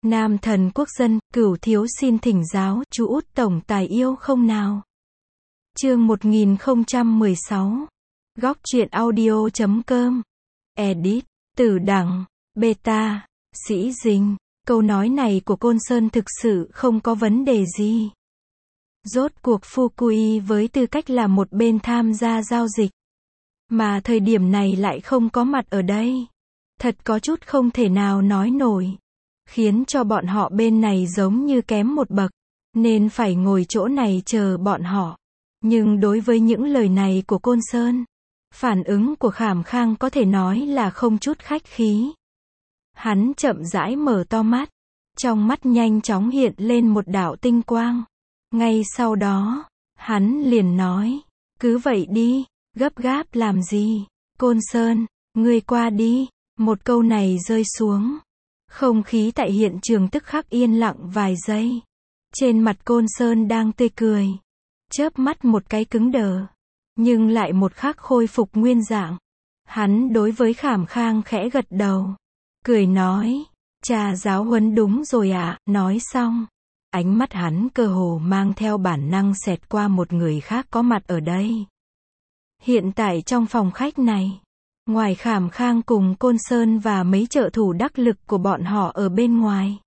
Nam thần quốc dân, Cửu thiếu xin thỉnh giáo, chú út tổng tài yêu không nào? Chương 1016. Góc truyện audio.com. Edit. Tử đẳng. Beta. Sĩ Dinh. Câu nói này của Côn Sơn thực sự không có vấn đề gì. Rốt cuộc Fukui với tư cách là một bên tham gia giao dịch, mà thời điểm này lại không có mặt ở đây. Thật có chút không thể nào nói nổi. Khiến cho bọn họ bên này giống như kém một bậc, nên phải ngồi chỗ này chờ bọn họ. Nhưng đối với những lời này của Côn Sơn, phản ứng của Khảm Khang có thể nói là không chút khách khí. Hắn chậm rãi mở to mắt, trong mắt nhanh chóng hiện lên một đạo tinh quang. Ngay sau đó, hắn liền nói, cứ vậy đi, gấp gáp làm gì? Côn Sơn, ngươi qua đi. Một câu này rơi xuống, không khí tại hiện trường tức khắc yên lặng vài giây. Trên mặt Côn Sơn đang tươi cười, chớp mắt một cái cứng đờ, nhưng lại một khắc khôi phục nguyên dạng. Hắn đối với Khảm Khang khẽ gật đầu, cười nói, cha giáo huấn đúng rồi ạ. Nói xong, ánh mắt hắn cơ hồ mang theo bản năng xẹt qua một người khác có mặt ở đây. Hiện tại trong phòng khách này, ngoài Khảm Khang cùng Côn Sơn và mấy trợ thủ đắc lực của bọn họ ở bên ngoài,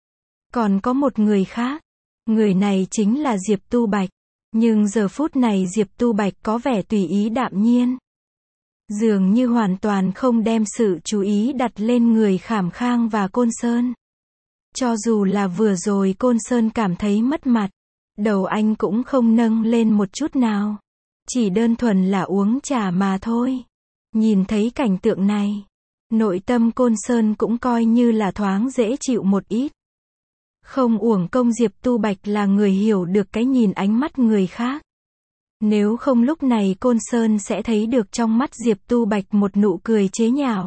còn có một người khác. Người này chính là Diệp Tu Bạch. Nhưng giờ phút này Diệp Tu Bạch có vẻ tùy ý đạm nhiên, dường như hoàn toàn không đem sự chú ý đặt lên người Khảm Khang và Côn Sơn. Cho dù là vừa rồi Côn Sơn cảm thấy mất mặt, đầu anh cũng không nâng lên một chút nào. Chỉ đơn thuần là uống trà mà thôi. Nhìn thấy cảnh tượng này, nội tâm Côn Sơn cũng coi như là thoáng dễ chịu một ít. Không uổng công Diệp Tu Bạch là người hiểu được cái nhìn ánh mắt người khác. Nếu không lúc này Côn Sơn sẽ thấy được trong mắt Diệp Tu Bạch một nụ cười chế nhạo.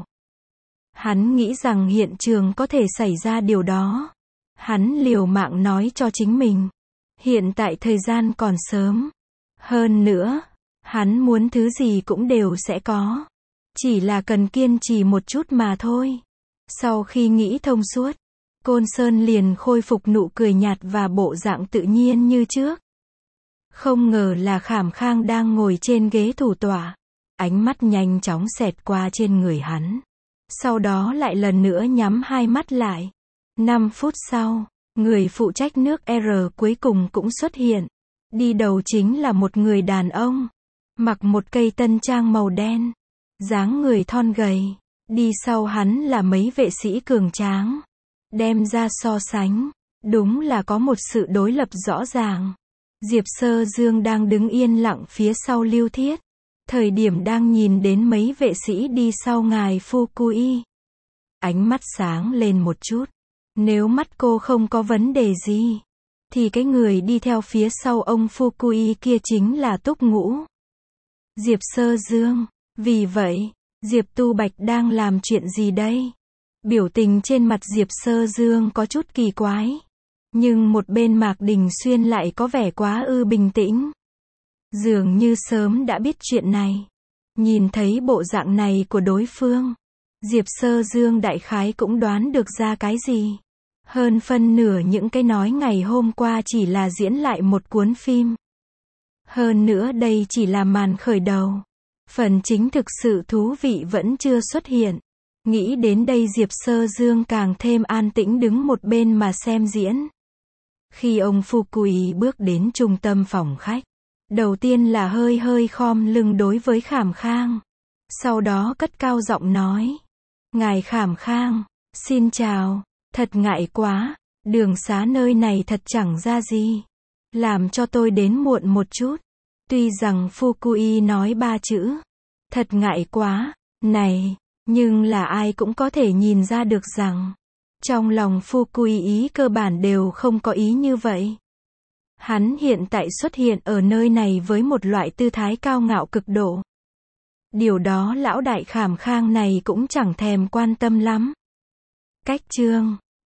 Hắn nghĩ rằng hiện trường có thể xảy ra điều đó. Hắn liều mạng nói cho chính mình, hiện tại thời gian còn sớm. Hơn nữa, hắn muốn thứ gì cũng đều sẽ có. Chỉ là cần kiên trì một chút mà thôi. Sau khi nghĩ thông suốt, Côn Sơn liền khôi phục nụ cười nhạt và bộ dạng tự nhiên như trước. Không ngờ là Khảm Khang đang ngồi trên ghế thủ tọa. Ánh mắt nhanh chóng xẹt qua trên người hắn. Sau đó lại lần nữa nhắm hai mắt lại. 5 phút sau, người phụ trách nước R cuối cùng cũng xuất hiện. Đi đầu chính là một người đàn ông, mặc một cây tân trang màu đen, dáng người thon gầy. Đi sau hắn là mấy vệ sĩ cường tráng. Đem ra so sánh, đúng là có một sự đối lập rõ ràng. Diệp Sơ Dương đang đứng yên lặng phía sau Lưu Thiết, thời điểm đang nhìn đến mấy vệ sĩ đi sau ngài Fukui. Ánh mắt sáng lên một chút. Nếu mắt cô không có vấn đề gì, thì cái người đi theo phía sau ông Fukui kia chính là Túc Ngũ. Diệp Sơ Dương. Vì vậy, Diệp Tu Bạch đang làm chuyện gì đây? Biểu tình trên mặt Diệp Sơ Dương có chút kỳ quái. Nhưng một bên Mạc Đình Xuyên lại có vẻ quá bình tĩnh. Dường như sớm đã biết chuyện này. Nhìn thấy bộ dạng này của đối phương, Diệp Sơ Dương đại khái cũng đoán được ra cái gì. Hơn phân nửa những cái nói ngày hôm qua chỉ là diễn lại một cuốn phim. Hơn nữa đây chỉ là màn khởi đầu. Phần chính thực sự thú vị vẫn chưa xuất hiện. Nghĩ đến đây Diệp Sơ Dương càng thêm an tĩnh đứng một bên mà xem diễn. Khi ông Fukui bước đến trung tâm phòng khách, đầu tiên là hơi khom lưng đối với Khảm Khang. Sau đó cất cao giọng nói, ngài Khảm Khang, xin chào, thật ngại quá, đường xá nơi này thật chẳng ra gì. Làm cho tôi đến muộn một chút. Tuy rằng Fukui nói 3 chữ, thật ngại quá, này. Nhưng là ai cũng có thể nhìn ra được rằng, trong lòng Fukui ý cơ bản đều không có ý như vậy. Hắn hiện tại xuất hiện ở nơi này với một loại tư thái cao ngạo cực độ. Điều đó lão đại Khảm Khang này cũng chẳng thèm quan tâm lắm. Cách chương